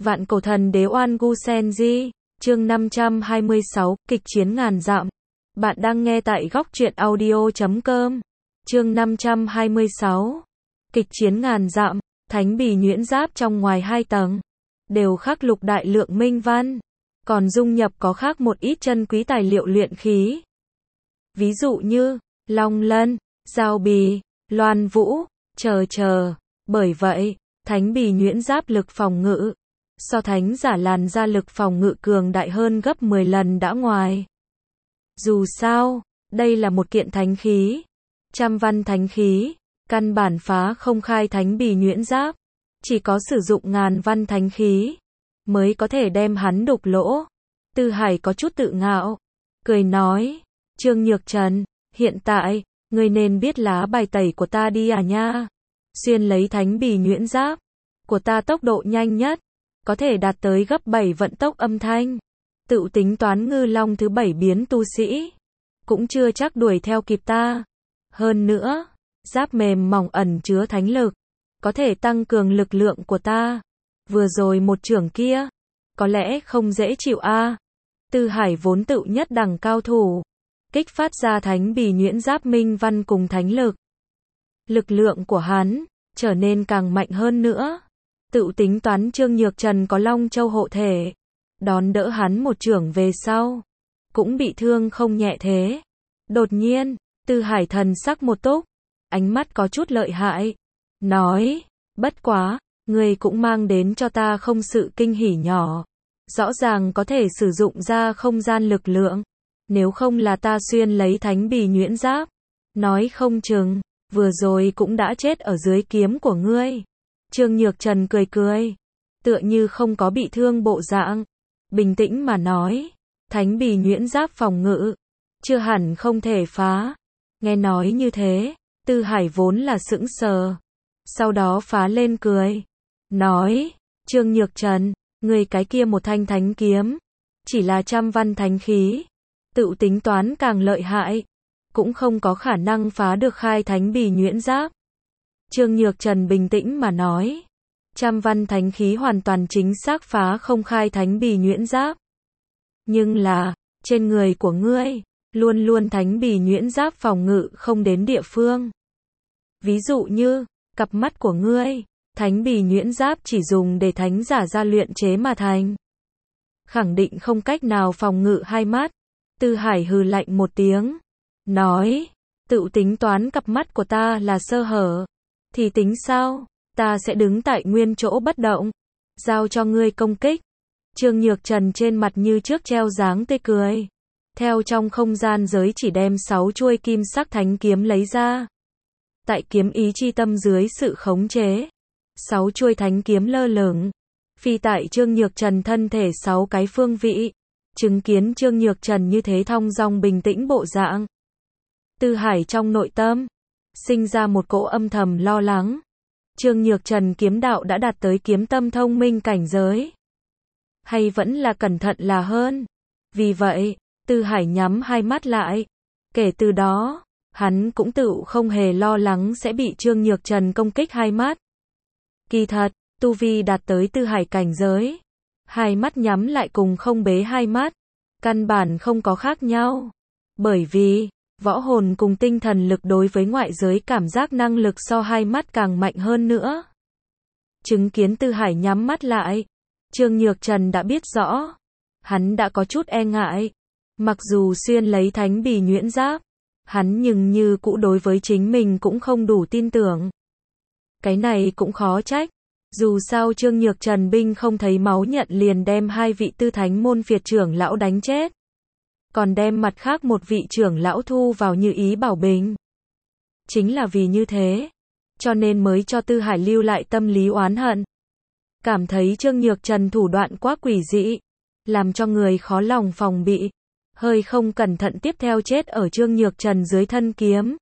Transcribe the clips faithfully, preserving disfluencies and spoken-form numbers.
Vạn cổ thần đế Oan Gu Senji, chương năm trăm hai mươi sáu, kịch chiến ngàn dặm. Bạn đang nghe tại góc truyện audio chấm com. Chương năm trăm hai mươi sáu. Kịch chiến ngàn dặm, thánh bì nhuyễn giáp trong ngoài hai tầng, đều khắc lục đại lượng minh văn, còn dung nhập có khác một ít chân quý tài liệu luyện khí. Ví dụ như, long lân, giao bì, loan vũ, chờ chờ. Bởi vậy, thánh bì nhuyễn giáp lực phòng ngự, so thánh giả làn da lực phòng ngự cường đại hơn gấp mười lần đã ngoài. Dù sao, đây là một kiện thánh khí, trăm văn thánh khí, căn bản phá không khai thánh bì nhuyễn giáp, chỉ có sử dụng ngàn văn thánh khí, mới có thể đem hắn đục lỗ. Tư Hải có chút tự ngạo, cười nói, Trương Nhược Trần, hiện tại, ngươi nên biết lá bài tẩy của ta đi à nha. Xuyên lấy thánh bì nhuyễn giáp của ta tốc độ nhanh nhất, có thể đạt tới gấp bảy vận tốc âm thanh. Tự tính toán ngư long thứ bảy biến tu sĩ, cũng chưa chắc đuổi theo kịp ta. Hơn nữa, giáp mềm mỏng ẩn chứa thánh lực, có thể tăng cường lực lượng của ta. Vừa rồi một chưởng kia, có lẽ không dễ chịu a. À. Tư Hải vốn tự nhất đẳng cao thủ, kích phát ra thánh bì nhuyễn giáp minh văn cùng thánh lực. Lực lượng của hắn trở nên càng mạnh hơn nữa. Tự tính toán Trương Nhược Trần có Long Châu hộ thể, đón đỡ hắn một chưởng về sau, cũng bị thương không nhẹ thế. Đột nhiên, Tư Hải thần sắc một túc, ánh mắt có chút lợi hại, nói, bất quá, ngươi cũng mang đến cho ta không sự kinh hỉ nhỏ. Rõ ràng có thể sử dụng ra không gian lực lượng, nếu không là ta xuyên lấy thánh bì nhuyễn giáp, nói không chừng, vừa rồi cũng đã chết ở dưới kiếm của ngươi. Trương Nhược Trần cười cười, tựa như không có bị thương bộ dạng, bình tĩnh mà nói, thánh bì nhuyễn giáp phòng ngự, chưa hẳn không thể phá. Nghe nói như thế, Tư Hải vốn là sững sờ, sau đó phá lên cười, nói, Trương Nhược Trần, người cái kia một thanh thánh kiếm, chỉ là trăm văn thánh khí, tự tính toán càng lợi hại, cũng không có khả năng phá được khai thánh bì nhuyễn giáp. Trương Nhược Trần bình tĩnh mà nói, trăm văn thánh khí hoàn toàn chính xác phá không khai thánh bì nhuyễn giáp. Nhưng là, trên người của ngươi, luôn luôn thánh bì nhuyễn giáp phòng ngự không đến địa phương. Ví dụ như, cặp mắt của ngươi, thánh bì nhuyễn giáp chỉ dùng để thánh giả ra luyện chế mà thành. Khẳng định không cách nào phòng ngự hai mắt. Tư Hải hừ lạnh một tiếng, nói, tự tính toán cặp mắt của ta là sơ hở, thì tính sao, ta sẽ đứng tại nguyên chỗ bất động, giao cho ngươi công kích. Trương Nhược Trần trên mặt như trước treo dáng tươi cười, theo trong không gian giới chỉ đem sáu chuôi kim sắc thánh kiếm lấy ra. Tại kiếm ý chi tâm dưới sự khống chế, sáu chuôi thánh kiếm lơ lửng, phi tại Trương Nhược Trần thân thể sáu cái phương vị. Chứng kiến Trương Nhược Trần như thế thong dong bình tĩnh bộ dạng, Tư Hải trong nội tâm sinh ra một cỗ âm thầm lo lắng. Trương Nhược Trần kiếm đạo đã đạt tới kiếm tâm thông minh cảnh giới, hay vẫn là cẩn thận là hơn. Vì vậy, Tư Hải nhắm hai mắt lại. Kể từ đó, hắn cũng tự không hề lo lắng sẽ bị Trương Nhược Trần công kích hai mắt. Kỳ thật, tu vi đạt tới Tư Hải cảnh giới, hai mắt nhắm lại cùng không bế hai mắt, căn bản không có khác nhau. Bởi vì, võ hồn cùng tinh thần lực đối với ngoại giới cảm giác năng lực so hai mắt càng mạnh hơn nữa. Chứng kiến Tư Hải nhắm mắt lại, Trương Nhược Trần đã biết rõ, hắn đã có chút e ngại. Mặc dù xuyên lấy thánh bì nhuyễn giáp, hắn nhưng như cũ đối với chính mình cũng không đủ tin tưởng. Cái này cũng khó trách. Dù sao Trương Nhược Trần binh không thấy máu nhận liền đem hai vị tư thánh môn phiệt trưởng lão đánh chết, còn đem mặt khác một vị trưởng lão thu vào như ý bảo bình. Chính là vì như thế, cho nên mới cho Tư Hải lưu lại tâm lý oán hận. Cảm thấy Trương Nhược Trần thủ đoạn quá quỷ dị, làm cho người khó lòng phòng bị, hơi không cẩn thận tiếp theo chết ở Trương Nhược Trần dưới thân kiếm.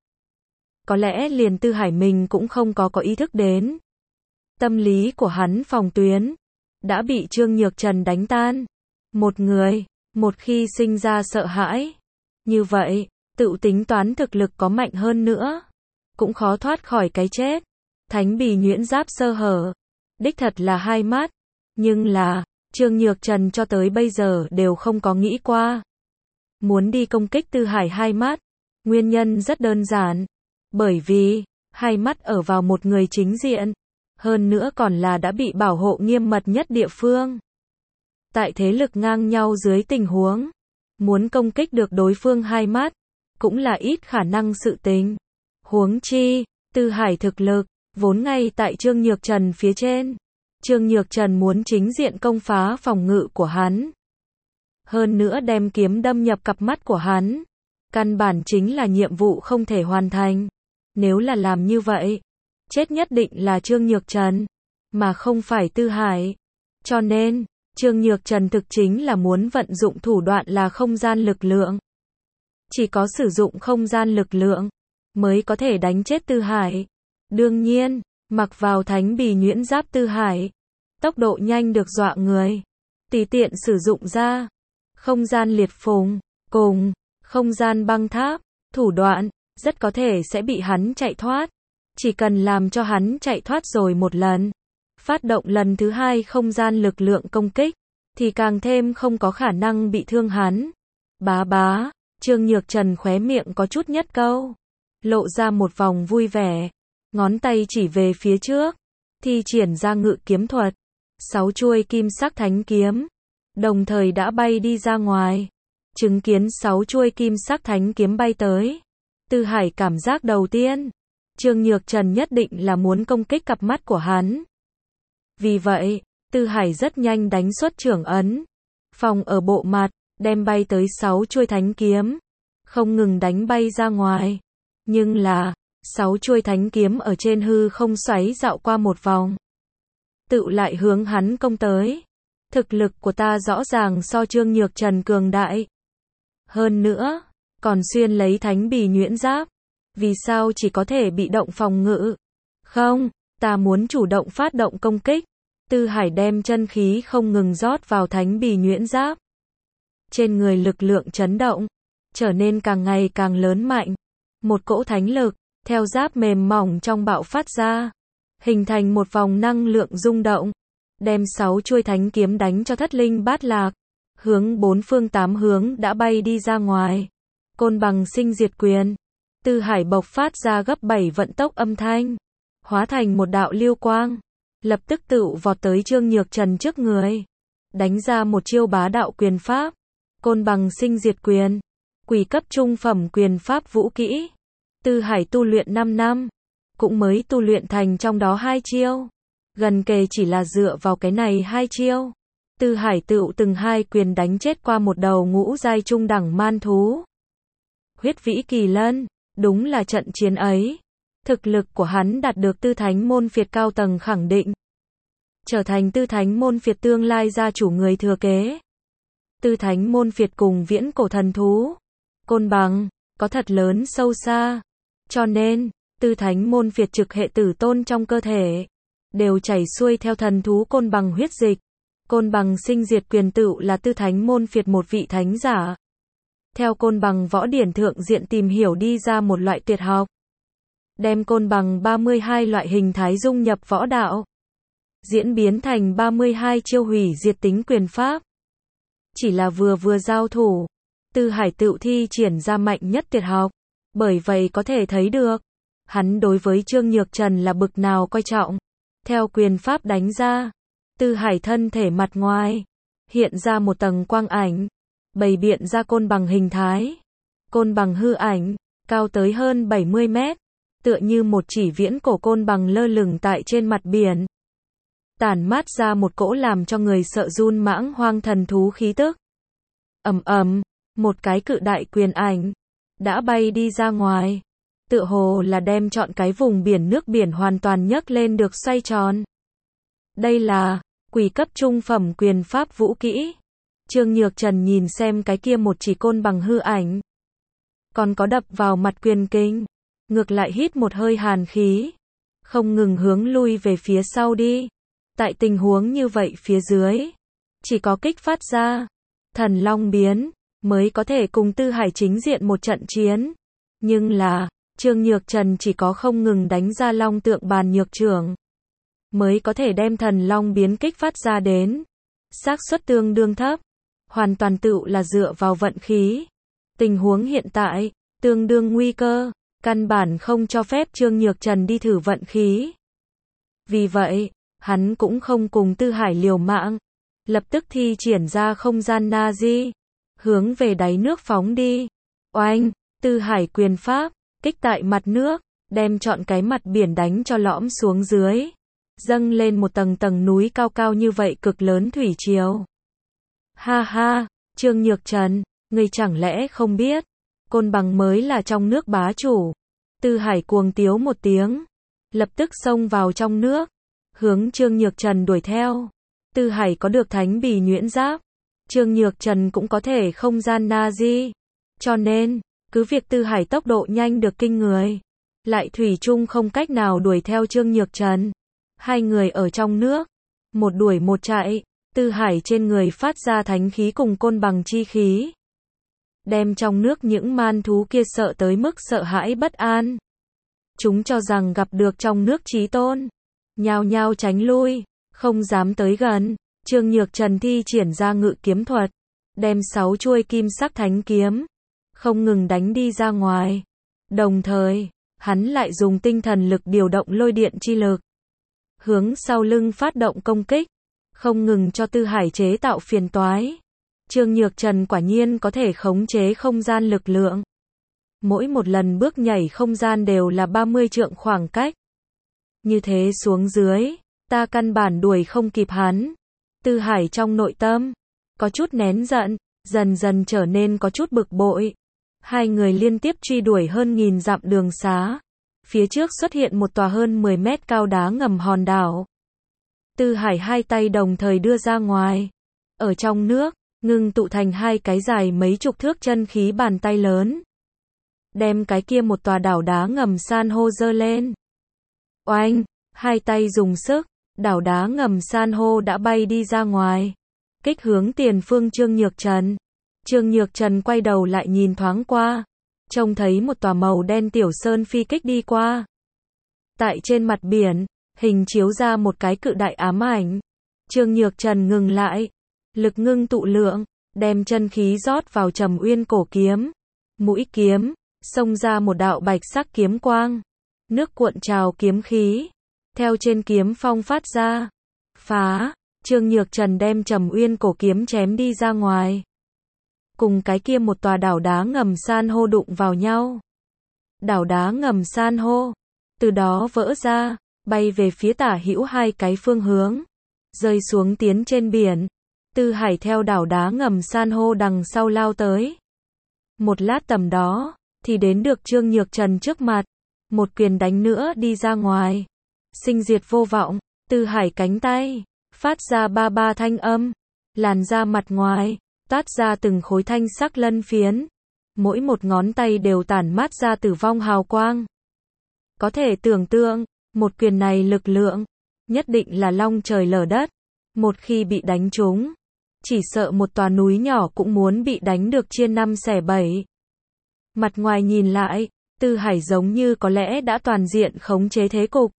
Có lẽ liền Tư Hải mình cũng không có có ý thức đến. Tâm lý của hắn phòng tuyến đã bị Trương Nhược Trần đánh tan. Một người, một khi sinh ra sợ hãi, như vậy, tự tính toán thực lực có mạnh hơn nữa, cũng khó thoát khỏi cái chết. Thánh bì nhuyễn giáp sơ hở, đích thật là hai mắt, Nhưng là, Trương Nhược Trần cho tới bây giờ đều không có nghĩ qua muốn đi công kích Tư Hải hai mắt. Nguyên nhân rất đơn giản. Bởi vì, hai mắt ở vào một người chính diện. Hơn nữa còn là đã bị bảo hộ nghiêm mật nhất địa phương. Tại thế lực ngang nhau dưới tình huống, muốn công kích được đối phương hai mắt, cũng là ít khả năng sự tình. Huống chi, Tư Hải thực lực, vốn ngay tại Trương Nhược Trần phía trên. Trương Nhược Trần muốn chính diện công phá phòng ngự của hắn. Hơn nữa đem kiếm đâm nhập cặp mắt của hắn. Căn bản chính là nhiệm vụ không thể hoàn thành. Nếu là làm như vậy, chết nhất định là Trương Nhược Trần, mà không phải Tư Hải. Cho nên, Trương Nhược Trần thực chính là muốn vận dụng thủ đoạn là không gian lực lượng. Chỉ có sử dụng không gian lực lượng, mới có thể đánh chết Tư Hải. Đương nhiên, mặc vào thánh bì nhuyễn giáp Tư Hải, tốc độ nhanh được dọa người. Tùy tiện sử dụng ra không gian liệt phùng, cùng không gian băng tháp, thủ đoạn, rất có thể sẽ bị hắn chạy thoát. Chỉ cần làm cho hắn chạy thoát rồi một lần, phát động lần thứ hai không gian lực lượng công kích, thì càng thêm không có khả năng bị thương hắn. Bá bá, Trương Nhược Trần khóe miệng có chút nhất câu, lộ ra một vòng vui vẻ, ngón tay chỉ về phía trước, thi triển ra ngự kiếm thuật, sáu chuôi kim sắc thánh kiếm, đồng thời đã bay đi ra ngoài. Chứng kiến sáu chuôi kim sắc thánh kiếm bay tới, Tư Hải cảm giác đầu tiên, Trương Nhược Trần nhất định là muốn công kích cặp mắt của hắn. Vì vậy, Tư Hải rất nhanh đánh xuất trưởng ấn, phòng ở bộ mặt, đem bay tới sáu chuôi thánh kiếm, không ngừng đánh bay ra ngoài. Nhưng là, sáu chuôi thánh kiếm ở trên hư không xoáy dạo qua một vòng, tự lại hướng hắn công tới. Thực lực của ta rõ ràng so Trương Nhược Trần cường đại. Hơn nữa, còn xuyên lấy thánh bì nhuyễn giáp. Vì sao chỉ có thể bị động phòng ngự? Không, ta muốn chủ động phát động công kích. Tư Hải đem chân khí không ngừng rót vào thánh bì nhuyễn giáp. Trên người lực lượng chấn động, trở nên càng ngày càng lớn mạnh. Một cỗ thánh lực, theo giáp mềm mỏng trong bạo phát ra, hình thành một vòng năng lượng rung động, đem sáu chuôi thánh kiếm đánh cho thất linh bát lạc, hướng bốn phương tám hướng đã bay đi ra ngoài. Côn bằng sinh diệt quyền, Tư Hải bộc phát ra gấp bảy vận tốc âm thanh, hóa thành một đạo lưu quang, lập tức tựu vọt tới Trương Nhược Trần trước người, đánh ra một chiêu bá đạo quyền pháp, côn bằng sinh diệt quyền, quỷ cấp trung phẩm quyền pháp vũ kỹ. Tư Hải tu luyện năm năm, cũng mới tu luyện thành trong đó hai chiêu. Gần kề chỉ là dựa vào cái này hai chiêu, Tư Hải tựu từng hai quyền đánh chết qua một đầu ngũ giai trung đẳng man thú. Huyết vĩ kỳ lân, đúng là trận chiến ấy, thực lực của hắn đạt được Tư Thánh môn phiệt cao tầng khẳng định, trở thành Tư Thánh môn phiệt tương lai gia chủ người thừa kế. Tư Thánh môn phiệt cùng viễn cổ thần thú, côn bằng, có thật lớn sâu xa, cho nên, Tư Thánh môn phiệt trực hệ tử tôn trong cơ thể, đều chảy xuôi theo thần thú côn bằng huyết dịch. Côn bằng sinh diệt quyền tựu là Tư Thánh môn phiệt một vị thánh giả. Theo côn bằng võ điển thượng diện tìm hiểu đi ra một loại tuyệt học, đem côn bằng ba mươi hai loại hình thái dung nhập võ đạo, diễn biến thành ba mươi hai chiêu hủy diệt tính quyền pháp. Chỉ là vừa vừa giao thủ, Tư Hải tựu thi triển ra mạnh nhất tuyệt học, bởi vậy có thể thấy được, hắn đối với Trương Nhược Trần là bực nào coi trọng. Theo quyền pháp đánh ra, Tư Hải thân thể mặt ngoài, hiện ra một tầng quang ảnh, bày biện ra côn bằng hình thái. Côn bằng hư ảnh, cao tới hơn bảy mươi mét, tựa như một chỉ viễn cổ côn bằng lơ lửng tại trên mặt biển. Tản mát ra một cỗ làm cho người sợ run mãng hoang thần thú khí tức. Ầm ầm, một cái cự đại quyền ảnh, đã bay đi ra ngoài. Tựa hồ là đem trọn cái vùng biển nước biển hoàn toàn nhấc lên được xoay tròn. Đây là quỷ cấp trung phẩm quyền pháp vũ kỹ. Trương Nhược Trần nhìn xem cái kia một chỉ côn bằng hư ảnh, còn có đập vào mặt quyền kinh, ngược lại hít một hơi hàn khí, không ngừng hướng lui về phía sau đi. Tại tình huống như vậy phía dưới, chỉ có kích phát ra thần long biến mới có thể cùng Tư Hải chính diện một trận chiến. Nhưng là Trương Nhược Trần chỉ có không ngừng đánh ra long tượng bàn nhược trưởng, mới có thể đem thần long biến kích phát ra đến. Xác suất tương đương thấp, hoàn toàn tựu là dựa vào vận khí. Tình huống hiện tại, tương đương nguy cơ, căn bản không cho phép Trương Nhược Trần đi thử vận khí. Vì vậy, hắn cũng không cùng Tư Hải liều mạng, lập tức thi triển ra không gian Nazi, hướng về đáy nước phóng đi. Oanh, Tư Hải quyền pháp, kích tại mặt nước, đem trọn cái mặt biển đánh cho lõm xuống dưới, dâng lên một tầng tầng núi cao cao như vậy cực lớn thủy triều. Ha ha, Trương Nhược Trần, ngươi chẳng lẽ không biết, Côn Bằng mới là trong nước bá chủ. Tư Hải cuồng tiếu một tiếng, lập tức xông vào trong nước, hướng Trương Nhược Trần đuổi theo. Tư Hải có được thánh bì nhuyễn giáp, Trương Nhược Trần cũng có thể không gian Nazi, cho nên, cứ việc Tư Hải tốc độ nhanh được kinh người, lại thủy chung không cách nào đuổi theo Trương Nhược Trần. Hai người ở trong nước, một đuổi một chạy, Tư Hải trên người phát ra thánh khí cùng Côn Bằng chi khí, đem trong nước những man thú kia sợ tới mức sợ hãi bất an. Chúng cho rằng gặp được trong nước chí tôn, nhao nhao tránh lui, không dám tới gần. Trương Nhược Trần thi triển ra ngự kiếm thuật, đem sáu chuôi kim sắc thánh kiếm, không ngừng đánh đi ra ngoài. Đồng thời, hắn lại dùng tinh thần lực điều động lôi điện chi lực, hướng sau lưng phát động công kích, không ngừng cho Tư Hải chế tạo phiền toái. Trương Nhược Trần quả nhiên có thể khống chế không gian lực lượng. Mỗi một lần bước nhảy không gian đều là ba mươi trượng khoảng cách. Như thế xuống dưới, ta căn bản đuổi không kịp hắn. Tư Hải trong nội tâm, có chút nén giận, dần dần trở nên có chút bực bội. Hai người liên tiếp truy đuổi hơn nghìn dặm đường xá. Phía trước xuất hiện một tòa hơn mười mét cao đá ngầm hòn đảo. Tư Hải hai tay đồng thời đưa ra ngoài. Ở trong nước, ngưng tụ thành hai cái dài mấy chục thước chân khí bàn tay lớn. Đem cái kia một tòa đảo đá ngầm san hô dơ lên. Oanh, hai tay dùng sức, đảo đá ngầm san hô đã bay đi ra ngoài. Kích hướng tiền phương Trương Nhược Trần. Trương Nhược Trần quay đầu lại nhìn thoáng qua, trông thấy một tòa màu đen tiểu sơn phi kích đi qua. Tại trên mặt biển, hình chiếu ra một cái cự đại ám ảnh. Trương Nhược Trần ngừng lại, lực ngưng tụ lượng, đem chân khí rót vào Trầm Uyên cổ kiếm. Mũi kiếm, xông ra một đạo bạch sắc kiếm quang. Nước cuộn trào kiếm khí, theo trên kiếm phong phát ra. Phá, Trương Nhược Trần đem Trầm Uyên cổ kiếm chém đi ra ngoài. Cùng cái kia một tòa đảo đá ngầm san hô đụng vào nhau. Đảo đá ngầm san hô, từ đó vỡ ra, bay về phía tả hữu hai cái phương hướng, rơi xuống tiến trên biển. Tư Hải theo đảo đá ngầm san hô đằng sau lao tới. Một lát tầm đó, thì đến được Trương Nhược Trần trước mặt. Một quyền đánh nữa đi ra ngoài. Sinh diệt vô vọng, Tư Hải cánh tay, phát ra ba ba thanh âm. Làn da mặt ngoài, toát ra từng khối thanh sắc lân phiến. Mỗi một ngón tay đều tản mát ra tử vong hào quang. Có thể tưởng tượng, một quyền này lực lượng, nhất định là long trời lở đất. Một khi bị đánh trúng, chỉ sợ một tòa núi nhỏ cũng muốn bị đánh được chia năm xẻ bảy. Mặt ngoài nhìn lại, Tư Hải giống như có lẽ đã toàn diện khống chế thế cục.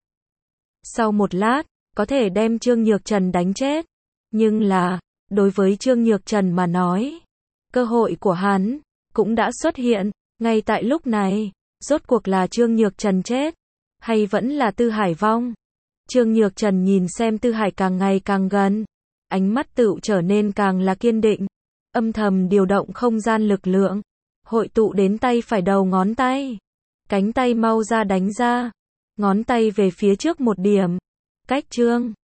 Sau một lát, có thể đem Trương Nhược Trần đánh chết. Nhưng là, đối với Trương Nhược Trần mà nói, cơ hội của hắn cũng đã xuất hiện. Ngay tại lúc này, rốt cuộc là Trương Nhược Trần chết, hay vẫn là Tư Hải vong? Trương Nhược Trần nhìn xem Tư Hải càng ngày càng gần, ánh mắt tựu trở nên càng là kiên định, âm thầm điều động không gian lực lượng, hội tụ đến tay phải đầu ngón tay, cánh tay mau ra đánh ra, ngón tay về phía trước một điểm, cách Trương